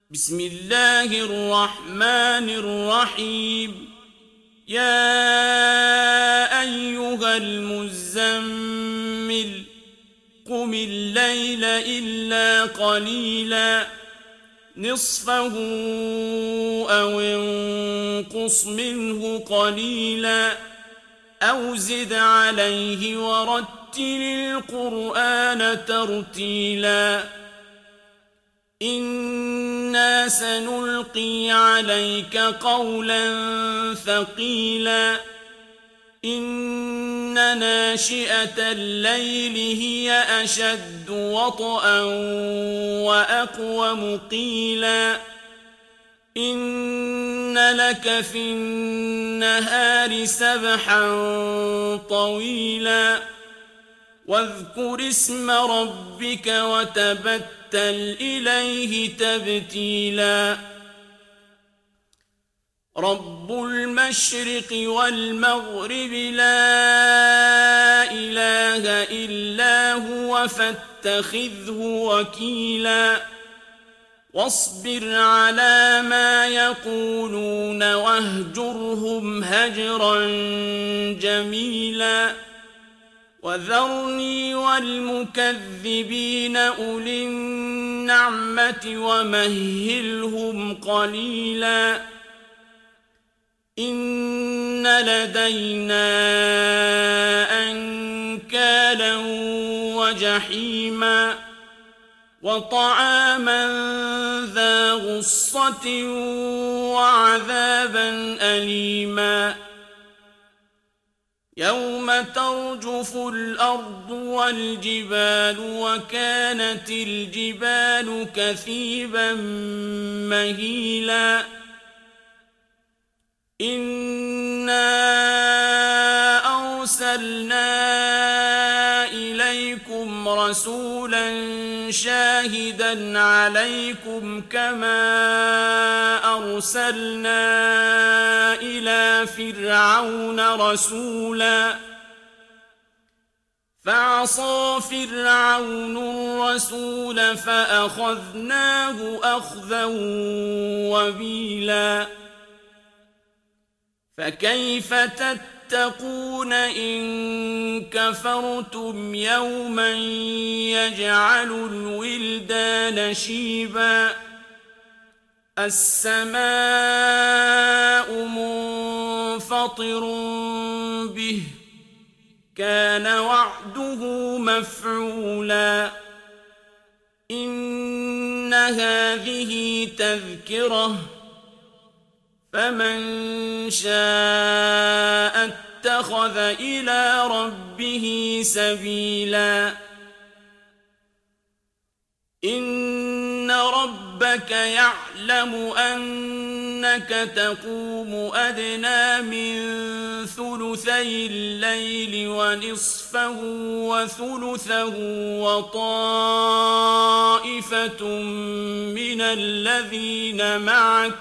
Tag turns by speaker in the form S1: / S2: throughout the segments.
S1: بسم الله الرحمن الرحيم. يا أيها المزمل قم الليل إلا قليلا نصفه أو انقص منه قليلا أو زد عليه ورتل القرآن ترتيلا إنا سنلقي عليك قولا ثقيلا إن ناشئة الليل هي أشد وطئا وأقوم قيلا إن لك في النهار سبحا طويلا واذكر اسم ربك وتبتل إليه تبتيلا رب المشرق والمغرب لا إله إلا هو فاتخذه وكيلا واصبر على ما يقولون واهجرهم هجرا جميلا وذرني والمكذبين أولي النعمة ومهلهم قليلا إن لدينا أنكالا وجحيما وطعاما ذا غصة وعذابا أليما يوم ترجف الأرض والجبال وكانت الجبال كثيبا مهيلا إنا أرسلنا إليكم رسولا شاهدا عليكم كما أرسلنا إلى فرعون رسولا فعصى فرعون الرسول فأخذناه أخذا وبيلا فكيف تتقون إن كفرتم يوما يجعل الولدان شيبا السماء منفطر به كان وعده مفعولا إن هذه تذكرة فمن شاء اتخذ إلى ربه سبيلا إن ربك يعلم أنك تقوم أدنى من ثلثي الليل ونصفه وثلثه وطائفة من الذين معك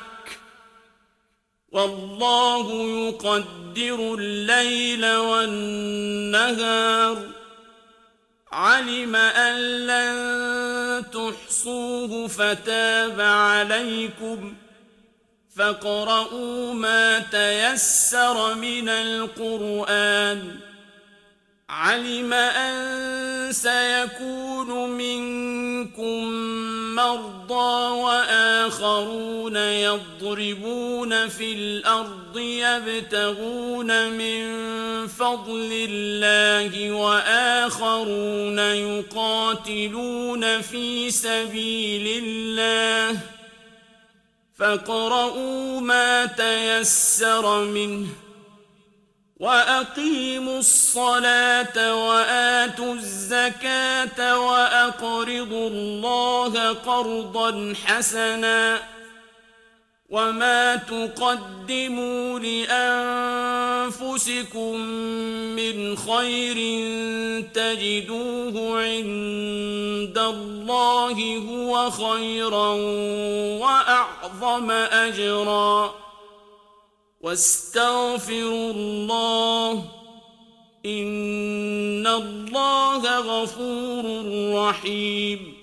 S1: والله يقدر الليل والنهار علم أن لن تحصوه فتاب عليكم فاقرؤوا ما تيسر من القرآن علم أن سيكون منكم مرضى وآخرون يضربون في الأرض يبتغون من فضل الله وآخرون يقاتلون في سبيل الله فاقرؤوا ما تيسر منه وأقيموا الصلاة وآتوا الزكاة وأقرضوا الله قرضا حسنا وما تقدموا لأنفسكم من خير تجدوه عند الله هو خيرا وأعظم أجرا واستغفروا الله إن الله غفور رحيم